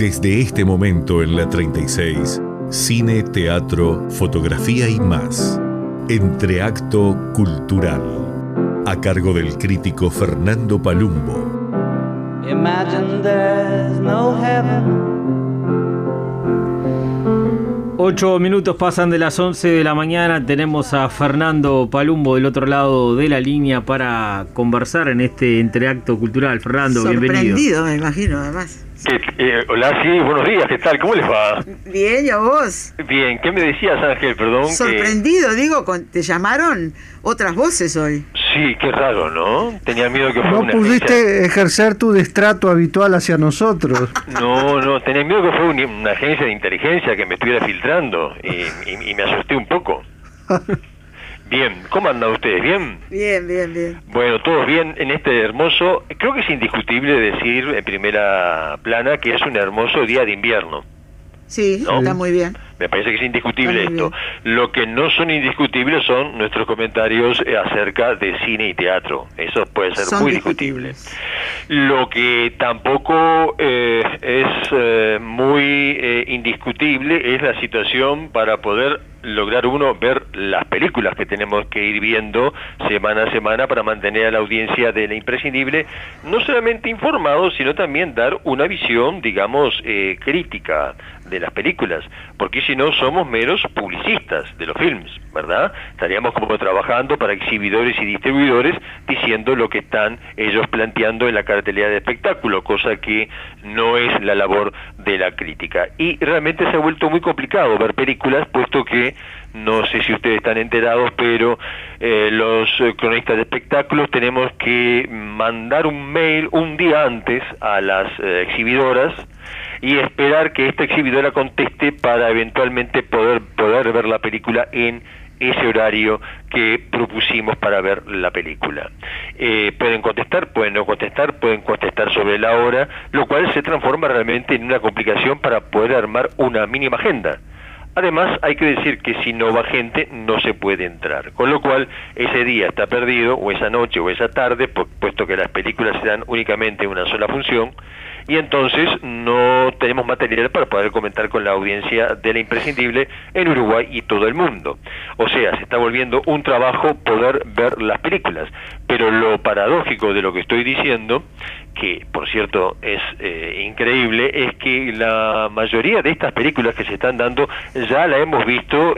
Desde este momento en la 36, cine, teatro, fotografía y más. Entreacto Cultural, a cargo del crítico Fernando Palumbo. Imagine there's no heaven. 8 minutos pasan de las 11 de la mañana. Tenemos a Fernando Palumbo del otro lado de la línea para conversar en este Entreacto Cultural. Fernando, bienvenido. Sorprendido, me imagino, además. Hola, sí, buenos días, ¿qué tal? ¿Cómo les va? Bien, ¿y a vos? Bien, ¿qué me decías, Ángel? Perdón. Sorprendido, digo, ¿te llamaron otras voces hoy? Sí, qué raro, ¿no? Tenía miedo que fuera no una pudiste agencia... ejercer tu destrato habitual hacia nosotros. No, tenía miedo que fuera una agencia de inteligencia que me estuviera filtrando y me asusté un poco. Bien, ¿cómo andan ustedes? ¿Bien? Bien. Bueno, todos bien en este hermoso... Creo que es indiscutible decir en primera plana que es un hermoso día de invierno. Sí, ¿no? Está muy bien. Me parece que es indiscutible esto. Bien. Lo que no son indiscutibles son nuestros comentarios acerca de cine y teatro. Eso puede ser muy discutible. Lo que tampoco es muy indiscutible es la situación para poder lograr uno ver las películas que tenemos que ir viendo semana a semana para mantener a la audiencia de La Imprescindible no solamente informados, sino también dar una visión, digamos, crítica de las películas, porque si no somos meros publicistas de los films, ¿verdad? Estaríamos como trabajando para exhibidores y distribuidores diciendo lo que están ellos planteando en la cartelera de espectáculo, cosa que no es la labor de la crítica. Y realmente se ha vuelto muy complicado ver películas, puesto que, no sé si ustedes están enterados, pero los cronistas de espectáculos tenemos que mandar un mail un día antes a las exhibidoras y esperar que esta exhibidora conteste para eventualmente poder ver la película en ese horario que propusimos para ver la película. Pueden contestar, pueden no contestar, pueden contestar sobre la hora, lo cual se transforma realmente en una complicación para poder armar una mínima agenda. Además, hay que decir que si no va gente, no se puede entrar. Con lo cual, ese día está perdido, o esa noche, o esa tarde, puesto que las películas se dan únicamente en una sola función, y entonces no tenemos material para poder comentar con la audiencia de La Imprescindible en Uruguay y todo el mundo. O sea, se está volviendo un trabajo poder ver las películas. Pero lo paradójico de lo que estoy diciendo, que por cierto es increíble, es que la mayoría de estas películas que se están dando ya la hemos visto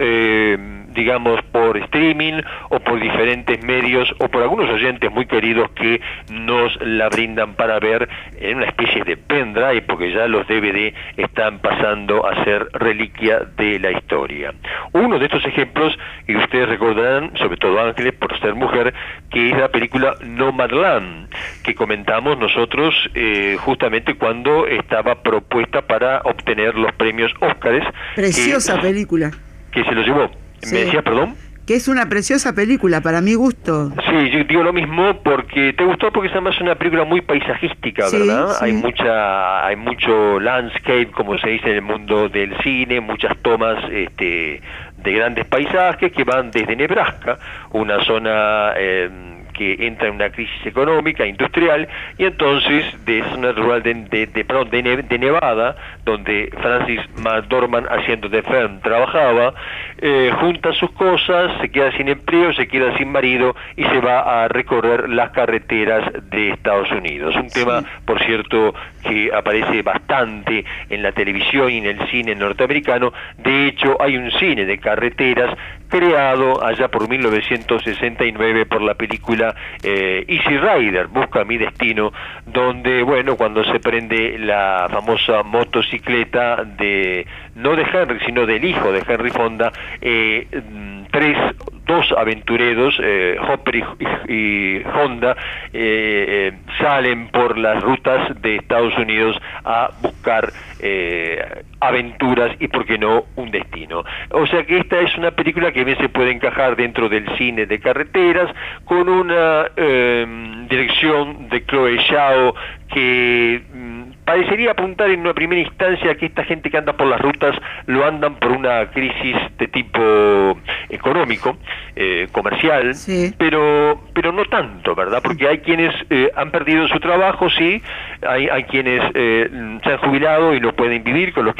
digamos por streaming o por diferentes medios o por algunos oyentes muy queridos que nos la brindan para ver en una especie de pendrive, porque ya los DVD están pasando a ser reliquia de la historia. Uno de estos ejemplos, y ustedes recordarán, sobre todo Ángeles por ser mujer, que es la película Nomadland, que comentamos nosotros justamente cuando estaba propuesta para obtener los premios Óscares. Preciosa película. Que se lo llevó. Sí. ¿Me decías, perdón? Que es una preciosa película, para mi gusto. Sí, yo digo lo mismo porque te gustó, porque es además una película muy paisajística, sí, ¿verdad? Sí. Hay mucho landscape, como se dice en el mundo del cine, muchas tomas de grandes paisajes que van desde Nebraska, una zona que entra en una crisis económica, industrial, y entonces de zona rural de Nevada, donde Francis McDormand, haciendo de Fern, trabajaba, junta sus cosas, se queda sin empleo, se queda sin marido y se va a recorrer las carreteras de Estados Unidos. Un tema, por cierto, que aparece bastante en la televisión y en el cine norteamericano. De hecho, hay un cine de carreteras creado allá por 1969 por la película Easy Rider, Busca mi destino, donde, bueno, cuando se prende la famosa motocicleta no de Henry, sino del hijo de Henry Fonda, dos aventureros, Hopper y Honda, salen por las rutas de Estados Unidos a buscar aventuras y, por qué no, un destino. O sea que esta es una película que bien se puede encajar dentro del cine de carreteras, con una dirección de Chloe Zhao que parecería apuntar en una primera instancia que esta gente que anda por las rutas lo andan por una crisis de tipo económico, comercial, sí, pero no tanto, ¿verdad? Porque hay quienes han perdido su trabajo, sí, hay quienes se han jubilado y no pueden vivir con los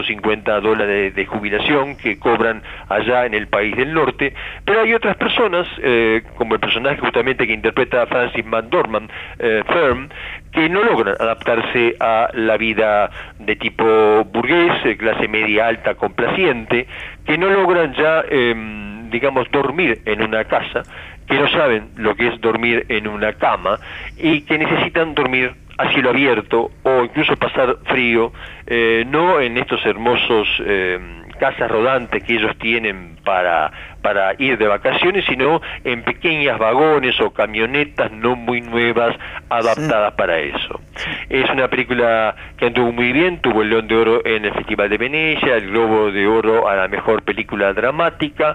$550 de jubilación que cobran allá en el país del norte, pero hay otras personas, como el personaje justamente que interpreta a Francis McDormand, Firm, que no logran adaptarse a la vida de tipo burgués, clase media alta complaciente, que no logran ya, digamos, dormir en una casa, que no saben lo que es dormir en una cama y que necesitan dormir a cielo abierto o incluso pasar frío, no en estos hermosos casas rodantes que ellos tienen para ir de vacaciones, sino en pequeñas vagones o camionetas no muy nuevas adaptadas para eso. Es una película que anduvo muy bien, tuvo el León de Oro en el Festival de Venecia, el Globo de Oro a la mejor película dramática,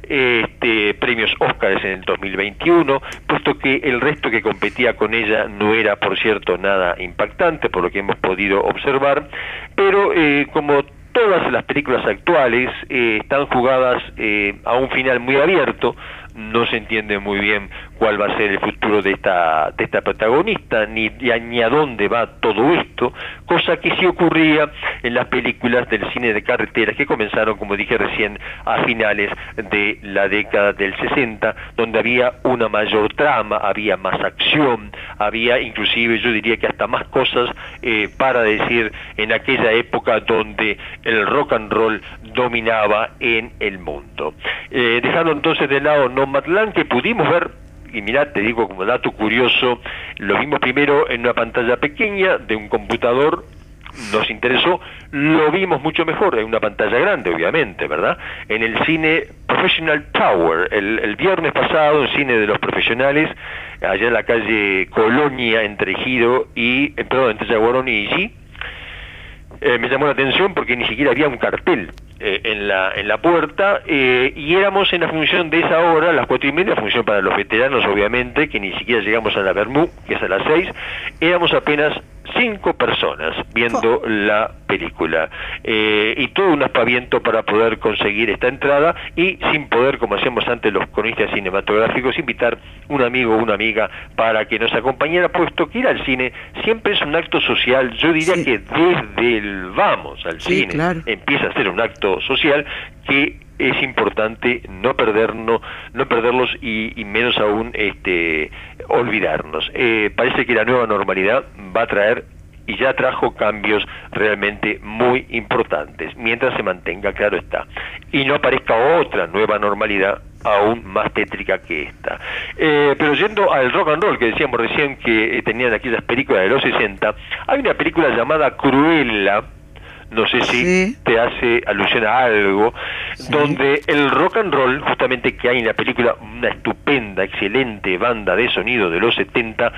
premios Óscar en el 2021, puesto que el resto que competía con ella no era, por cierto, nada impactante, por lo que hemos podido observar, pero como todas las películas actuales están jugadas a un final muy abierto, no se entiende muy bien cuál va a ser el futuro de esta protagonista, ni a dónde va todo esto, cosa que sí ocurría en las películas del cine de carreteras que comenzaron, como dije recién, a finales de la década del 60, donde había una mayor trama, había más acción, había inclusive, yo diría que hasta más cosas para decir en aquella época donde el rock and roll dominaba en el mundo. Dejando entonces de lado Nomadland, que pudimos ver, y mirá, te digo como dato curioso, lo vimos primero en una pantalla pequeña de un computador, nos interesó, lo vimos mucho mejor en una pantalla grande, obviamente, ¿verdad? En el cine Professional Tower, el viernes pasado, en cine de los profesionales, allá en la calle Colonia, entre Ejido y, entre Yaguarón y Iji, me llamó la atención porque ni siquiera había un cartel en la puerta, y éramos en la función de esa hora, a las 4:30, función para los veteranos obviamente, que ni siquiera llegamos a la Bermú, que es a las 6, éramos apenas 5 personas viendo la película, y todo un aspaviento para poder conseguir esta entrada, y sin poder, como hacíamos antes los cronistas cinematográficos, invitar un amigo o una amiga para que nos acompañara, puesto que ir al cine siempre es un acto social. Yo diría que desde el vamos al cine, claro, empieza a ser un acto social que es importante no perderlos y menos aún olvidarnos. Parece que la nueva normalidad va a traer y ya trajo cambios realmente muy importantes, mientras se mantenga, claro está, y no aparezca otra nueva normalidad aún más tétrica que esta. Pero yendo al rock and roll, que decíamos recién que tenían aquellas películas de los 60, hay una película llamada Cruella, no sé si te hace alusión a algo, donde el rock and roll, justamente que hay en la película una estupenda, excelente banda de sonido de los 70,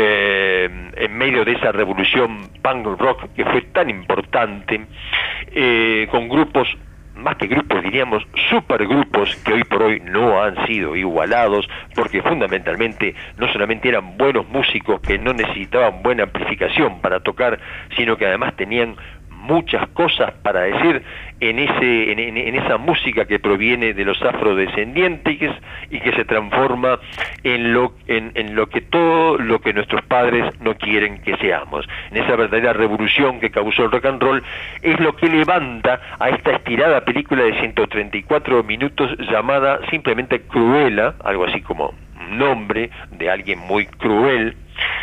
en medio de esa revolución punk rock que fue tan importante, con grupos, más que grupos, diríamos supergrupos, que hoy por hoy no han sido igualados, porque fundamentalmente no solamente eran buenos músicos que no necesitaban buena amplificación para tocar, sino que además tenían muchas cosas para decir en esa música que proviene de los afrodescendientes y que se transforma en lo que todo lo que nuestros padres no quieren que seamos. En esa verdadera revolución que causó el rock and roll, es lo que levanta a esta estirada película de 134 minutos llamada simplemente Cruella, algo así como nombre de alguien muy cruel,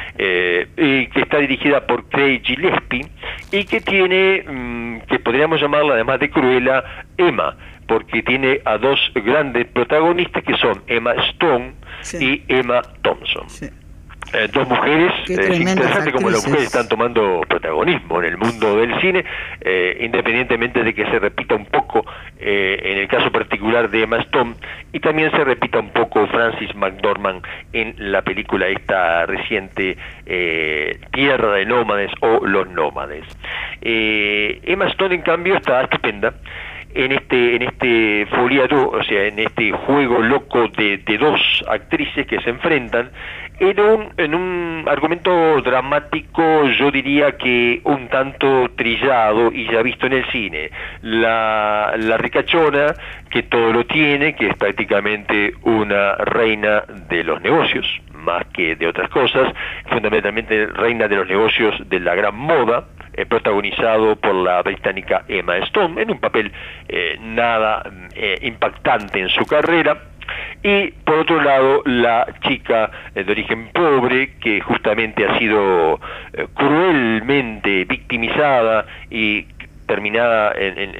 y que está dirigida por Craig Gillespie, y que tiene, que podríamos llamarla, además de Cruella, Emma, porque tiene a dos grandes protagonistas que son Emma Stone y Emma Thompson. Dos mujeres, es interesante como las mujeres están tomando protagonismo en el mundo del cine, independientemente de que se repita un poco en el caso particular de Emma Stone, y también se repita un poco Francis McDormand en la película esta reciente, Tierra de Nómades o Los Nómades. Emma Stone, en cambio, está estupenda, en este folie deux, o sea, en este juego loco de dos actrices que se enfrentan en un argumento dramático, yo diría que un tanto trillado y ya visto en el cine. La ricachona, que todo lo tiene, que es prácticamente una reina de los negocios, más que de otras cosas, fundamentalmente reina de los negocios de la gran moda, protagonizado por la británica Emma Stone, en un papel nada impactante en su carrera. Y por otro lado, la chica de origen pobre, que justamente ha sido cruelmente victimizada y terminada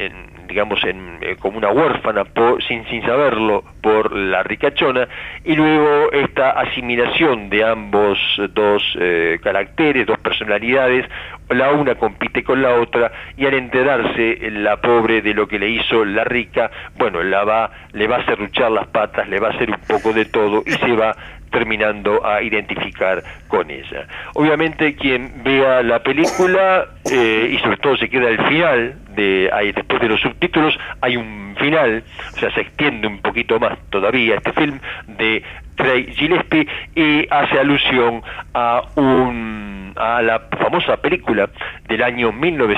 como una huérfana sin saberlo por la ricachona, y luego esta asimilación de ambos dos caracteres, dos personalidades, la una compite con la otra, y al enterarse la pobre de lo que le hizo la rica, bueno, le va a serruchar las patas, le va a hacer un poco de todo y se va terminando a identificar con ella. Obviamente quien vea la película y sobre todo se queda al final, después de los subtítulos hay un final, o sea, se extiende un poquito más todavía este film de Craig Gillespie y hace alusión a la famosa película del año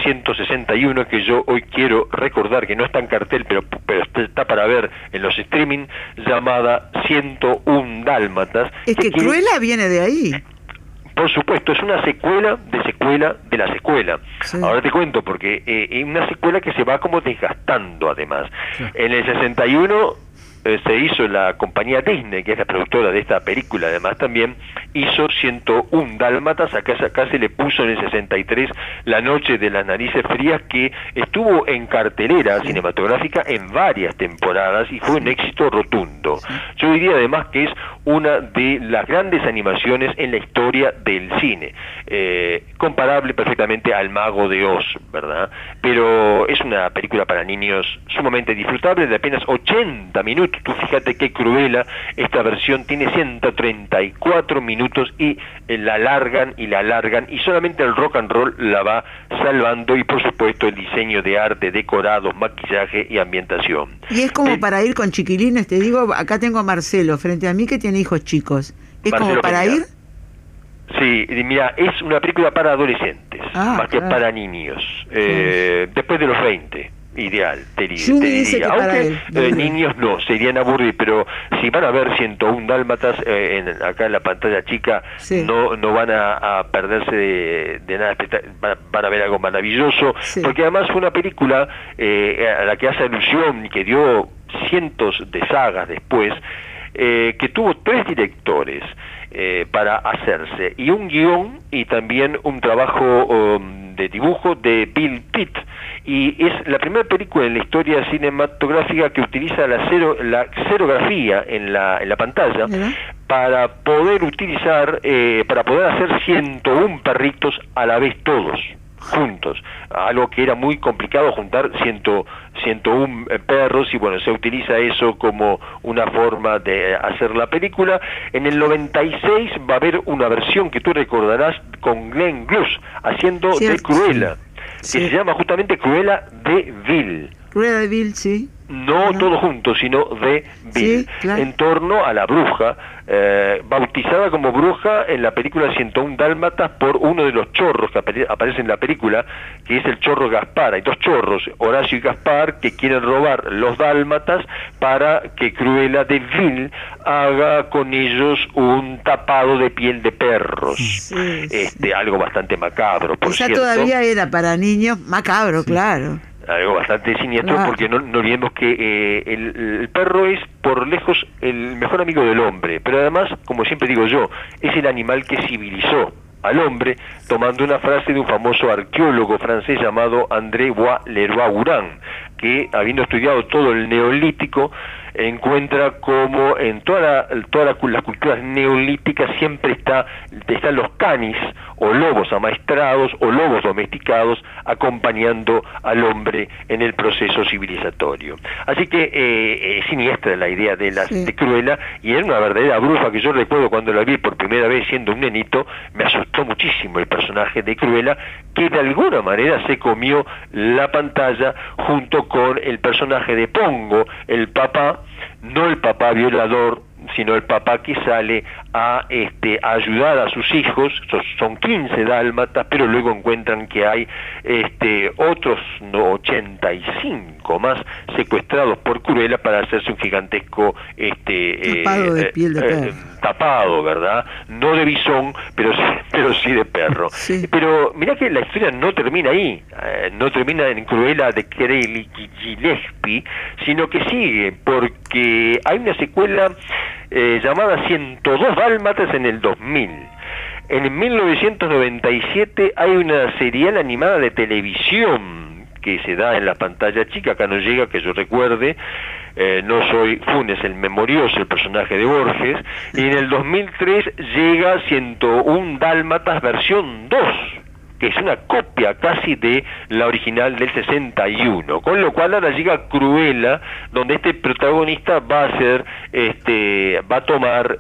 1961 que yo hoy quiero recordar, que no está en cartel pero está para ver en los streaming, llamada 101 Dálmatas. Es que Cruella viene de ahí. Por supuesto, es una secuela de la secuela. Sí. Ahora te cuento, porque es una secuela que se va como desgastando además. Sí. En el 61 se hizo la compañía Disney, que es la productora de esta película, además también hizo 101 Dálmatas. Acá se le puso en el 63 La Noche de las Narices Frías, que estuvo en cartelera cinematográfica en varias temporadas y fue un éxito rotundo. Yo diría además que es una de las grandes animaciones en la historia del cine, comparable perfectamente al Mago de Oz, ¿verdad? Pero es una película para niños sumamente disfrutable, de apenas 80 minutos. Tú fíjate que Cruella, esta versión tiene 134 minutos y la alargan y solamente el rock and roll la va salvando, y por supuesto el diseño de arte, decorados, maquillaje y ambientación. Y es como para ir con chiquilines, te digo, acá tengo a Marcelo frente a mí que tiene hijos chicos. ¿Es Marcelo como para ir? Sí, mira, es una película para adolescentes, más que para niños, después de los 20. Ideal, te diría. Aunque niños no, serían aburridos, pero si van a ver 101 Dálmatas acá en la pantalla chica, no van a perderse de nada, van a ver algo maravilloso, porque además fue una película a la que hace alusión y que dio cientos de sagas después, que tuvo 3 directores para hacerse, y un guión y también un trabajo de dibujo de Bill Pitt, y es la primera película en la historia cinematográfica que utiliza la xerografía en la pantalla para poder utilizar, para poder hacer 101 perritos a la vez todos juntos, algo que era muy complicado, juntar 101 perros, y bueno, se utiliza eso como una forma de hacer la película. En el 96 va a haber una versión que tú recordarás con Glenn Close haciendo de Cruella, que se llama justamente Cruella de Vil. Cruella de Vil, sí. No todo junto, sino de Vil, en torno a la bruja, bautizada como bruja en la película 101 Dálmatas por uno de los chorros que aparece en la película, que es el chorro Gaspar. Hay 2 chorros, Horacio y Gaspar, que quieren robar los dálmatas para que Cruella de Vil haga con ellos un tapado de piel de perros. Algo bastante macabro, por cierto. Todavía era para niños, macabro, claro. Algo bastante siniestro, porque no olvidemos que el perro es por lejos el mejor amigo del hombre, pero además, como siempre digo yo, es el animal que civilizó al hombre, tomando una frase de un famoso arqueólogo francés llamado André Bois-Leroy-Gourand, que, habiendo estudiado todo el neolítico, encuentra como en todas las culturas neolíticas siempre están los canis, o lobos amaestrados, o lobos domesticados, acompañando al hombre en el proceso civilizatorio. Así que es siniestra la idea de Cruella, y era una verdadera bruja, que yo recuerdo cuando la vi por primera vez siendo un nenito, me asustó muchísimo el personaje de Cruella, que de alguna manera se comió la pantalla junto con el personaje de Pongo, el papá, no el papá violador, sino el papá que sale a ayudar a sus hijos. Son 15 dálmatas, pero luego encuentran que hay otros 85 más secuestrados por Cruella para hacerse un gigantesco tapado de piel de perro. Tapado, ¿verdad? No de bisón, pero sí de perro. Sí. Pero mirá que la historia no termina ahí, no termina en Cruella de Gillespie, sino que sigue, porque hay una secuela llamada 102 dálmatas en el 2000. En 1997 hay una serial animada de televisión que se da en la pantalla chica, acá no llega que yo recuerde, no soy Funes el memorioso, el personaje de Borges, y en el 2003 llega 101 dálmatas versión 2, que es una copia casi de la original del 61, con lo cual ahora llega Cruella, donde este protagonista va a ser, va a tomar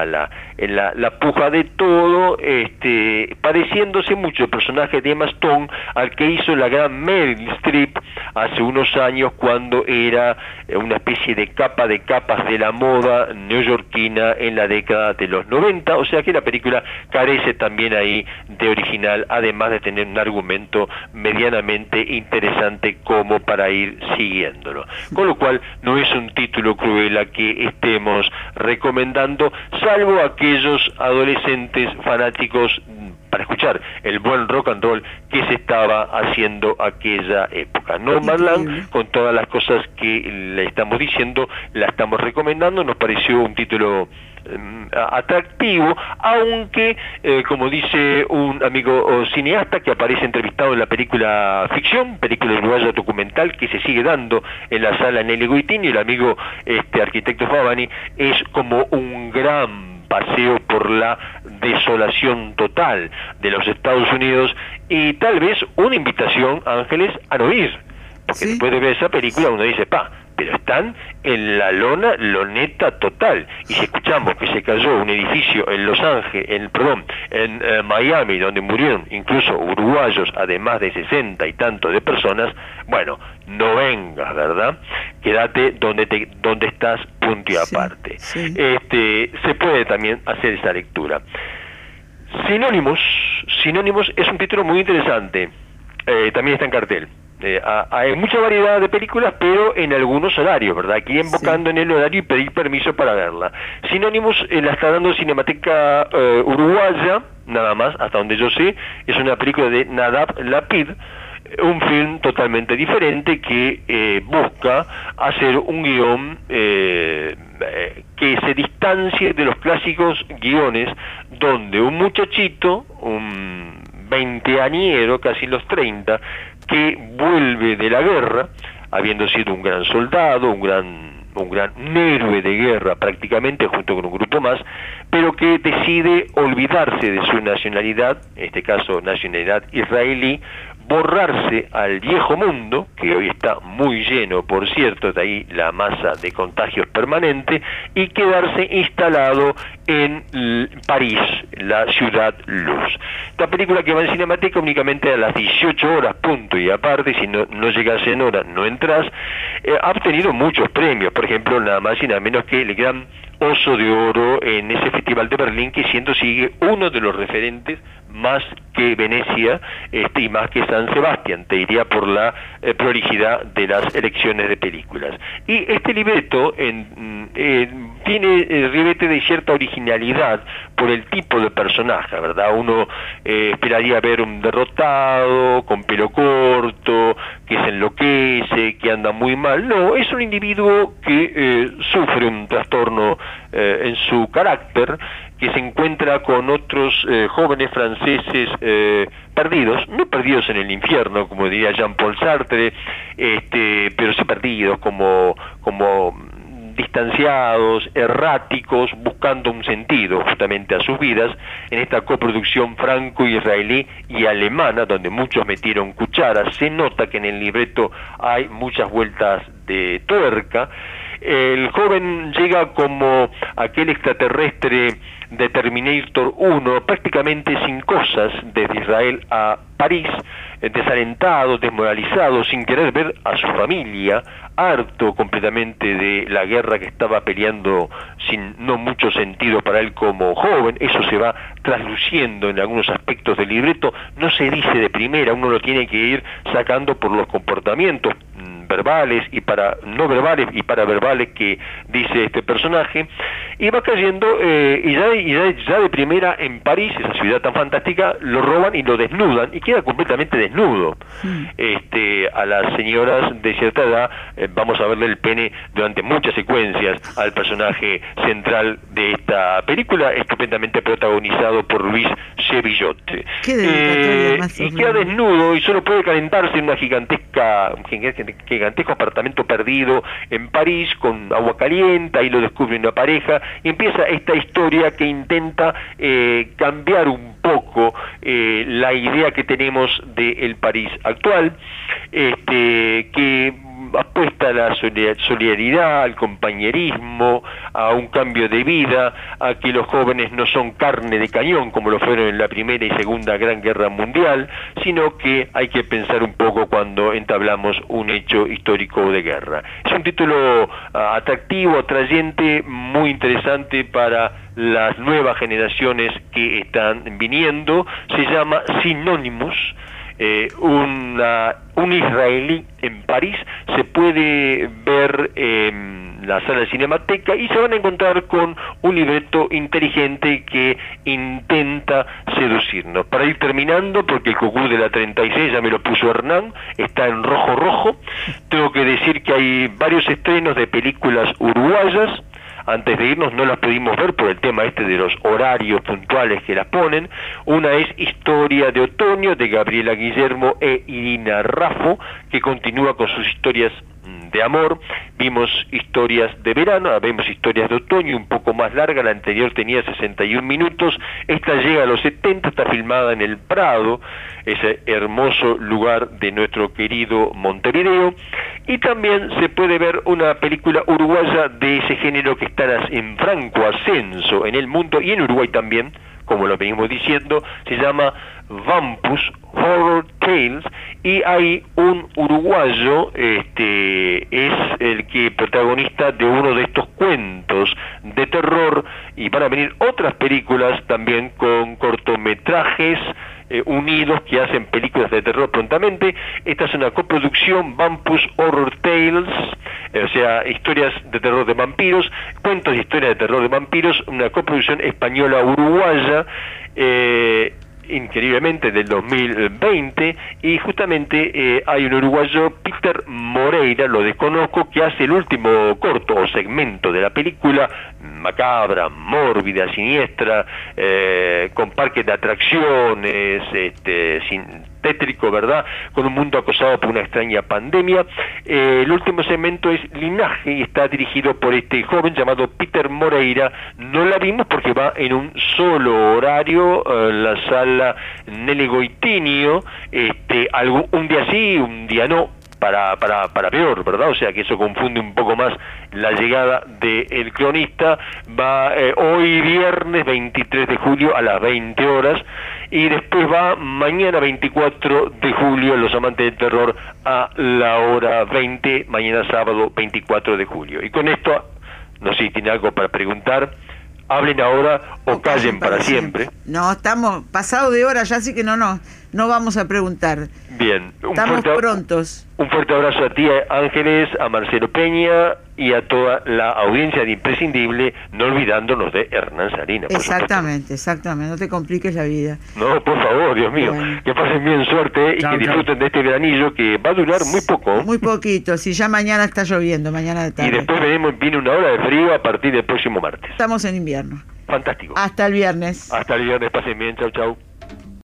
la puja de todo, pareciéndose mucho el personaje de Emma Stone al que hizo la gran Meryl Streep hace unos años, cuando era una especie de capa de capas de la moda neoyorquina en la década de los 90, o sea que la película carece también ahí de original, además de tener un argumento medianamente interesante como para ir siguiéndolo. Con lo cual no es un título Cruella que estemos recomendando, salvo aquellos adolescentes fanáticos para escuchar el buen rock and roll que se estaba haciendo aquella época. Nomadland, con todas las cosas que le estamos diciendo, la estamos recomendando, nos pareció un título atractivo, aunque como dice un amigo cineasta que aparece entrevistado en la película Ficción, película uruguaya documental que se sigue dando en la sala Nelly Guitini, el amigo arquitecto Favani, es como un gran paseo por la desolación total de los Estados Unidos, y tal vez una invitación, Ángeles, a no ir, porque ¿sí? Después de ver esa película uno dice, pero están en la loneta total, y si escuchamos que se cayó un edificio en Los Ángeles, en Miami, donde murieron incluso uruguayos, además de 60 y tantos de personas, bueno, no vengas, ¿verdad? Quédate donde estás, punto y aparte. Sí. Se puede también hacer esa lectura. Sinónimos es un título muy interesante, también está en cartel. Hay mucha variedad de películas, pero en algunos horarios, ¿verdad? Aquí invocando en el horario y pedir permiso para verla. Sinónimos la está dando Cinemateca Uruguaya, nada más, hasta donde yo sé. Es una película de Nadab Lapid, un film totalmente diferente que busca hacer un guión que se distancie de los clásicos guiones donde un muchachito, un veinteañero, casi los 30, que vuelve de la guerra, habiendo sido un gran soldado, un gran héroe de guerra prácticamente, junto con un grupo más, pero que decide olvidarse de su nacionalidad, en este caso nacionalidad israelí, borrarse al viejo mundo, que hoy está muy lleno, por cierto, de ahí la masa de contagios permanente, y quedarse instalado en París, la ciudad luz. Esta película que va en Cinemateca únicamente a las 18 horas, punto y aparte, si no llegas en hora no entras, ha obtenido muchos premios, por ejemplo, nada más y nada menos que el gran Oso de Oro en ese Festival de Berlín, que sigue uno de los referentes más que Venecia y más que San Sebastián, te diría, por la prolijidad de las elecciones de películas. Y este libreto tiene ribete de cierta originalidad por el tipo de personaje, ¿verdad? Uno esperaría ver un derrotado, con pelo corto, que se enloquece, que anda muy mal. No, es un individuo que sufre un trastorno en su carácter, que se encuentra con otros jóvenes franceses perdidos, no perdidos en el infierno, como diría Jean-Paul Sartre, pero sí perdidos, como distanciados, erráticos, buscando un sentido justamente a sus vidas, en esta coproducción franco-israelí y alemana, donde muchos metieron cucharas. Se nota que en el libreto hay muchas vueltas de tuerca. El joven llega como aquel extraterrestre de Terminator 1, prácticamente sin cosas, desde Israel a París, desalentado, desmoralizado, sin querer ver a su familia, harto completamente de la guerra que estaba peleando sin no mucho sentido para él como joven. Eso se va trasluciendo en algunos aspectos del libreto, no se dice de primera, uno lo tiene que ir sacando por los comportamientos verbales y para no verbales y paraverbales que dice este personaje, y va cayendo y ya de primera en París, esa ciudad tan fantástica, lo roban y lo desnudan y queda completamente desnudo. A las señoras de cierta edad vamos a verle el pene durante muchas secuencias al personaje central de esta película, estupendamente protagonizado por Luis Chevillot. Y queda desnudo y solo puede calentarse en una gigantesco apartamento perdido en París con agua caliente. Ahí lo descubre una pareja y empieza esta historia que intenta cambiar un poco la idea que tenemos del París actual, que apuesta a la solidaridad, al compañerismo, a un cambio de vida, a que los jóvenes no son carne de cañón como lo fueron en la Primera y Segunda Gran Guerra Mundial, sino que hay que pensar un poco cuando entablamos un hecho histórico de guerra. Es un título atractivo, atrayente, muy interesante para las nuevas generaciones que están viniendo. Se llama Synonymous. Un israelí en París, se puede ver en la sala de Cinemateca y se van a encontrar con un libreto inteligente que intenta seducirnos. Para ir terminando, porque el Cucú de la 36 ya me lo puso Hernán, está en rojo, tengo que decir que hay varios estrenos de películas uruguayas. Antes de irnos no las pudimos ver por el tema de los horarios puntuales que las ponen. Una es Historia de Otoño, de Gabriela Guillermo e Irina Raffo, que continúa con sus historias de amor. Vimos historias de verano, vemos historias de otoño, un poco más larga, la anterior tenía 61 minutos, esta llega a los 70, está filmada en el Prado, ese hermoso lugar de nuestro querido Montevideo, y también se puede ver una película uruguaya de ese género que está en franco ascenso en el mundo y en Uruguay también, como lo venimos diciendo, se llama Vampus Horror Tales, y hay un uruguayo, es el que protagonista de uno de estos cuentos de terror, y van a venir otras películas también con cortometrajes unidos que hacen películas de terror prontamente. Esta es una coproducción, Vampus Horror Tales, o sea, historias de terror de vampiros, cuentos de historias de terror de vampiros, una coproducción española-uruguaya, increíblemente del 2020, y justamente hay un uruguayo, Peter Moreira, lo desconozco, que hace el último corto o segmento de la película, macabra, mórbida, siniestra, con parques de atracciones, tétrico, ¿verdad?, con un mundo acosado por una extraña pandemia. El último segmento es Linaje y está dirigido por este joven llamado Peter Moreira. No la vimos porque va en un solo horario, la sala Nelly Goitinio, un día sí, un día no, para peor, ¿verdad? O sea que eso confunde un poco más la llegada del cronista. Va hoy viernes 23 de julio a las 20 horas y después va mañana 24 de julio, los amantes del terror, a la hora 20, mañana sábado 24 de julio. Y con esto, no sé si tiene algo para preguntar. Hablen ahora o callen para siempre. No, estamos pasados de hora ya, así que no vamos a preguntar. Bien. Estamos prontos. Un fuerte abrazo a ti, Ángeles, a Marcelo Peña y a toda la audiencia de Imprescindible, no olvidándonos de Hernán Salinas. Exactamente, no te compliques la vida. No, por favor, Dios mío, bueno. Que pasen bien, suerte y que disfruten de este veranillo que va a durar muy poco. Muy poquito, si ya mañana está lloviendo, mañana de tarde. Y después viene una hora de frío a partir del próximo martes. Estamos en invierno. Fantástico. Hasta el viernes. Hasta el viernes, pasen bien, chau.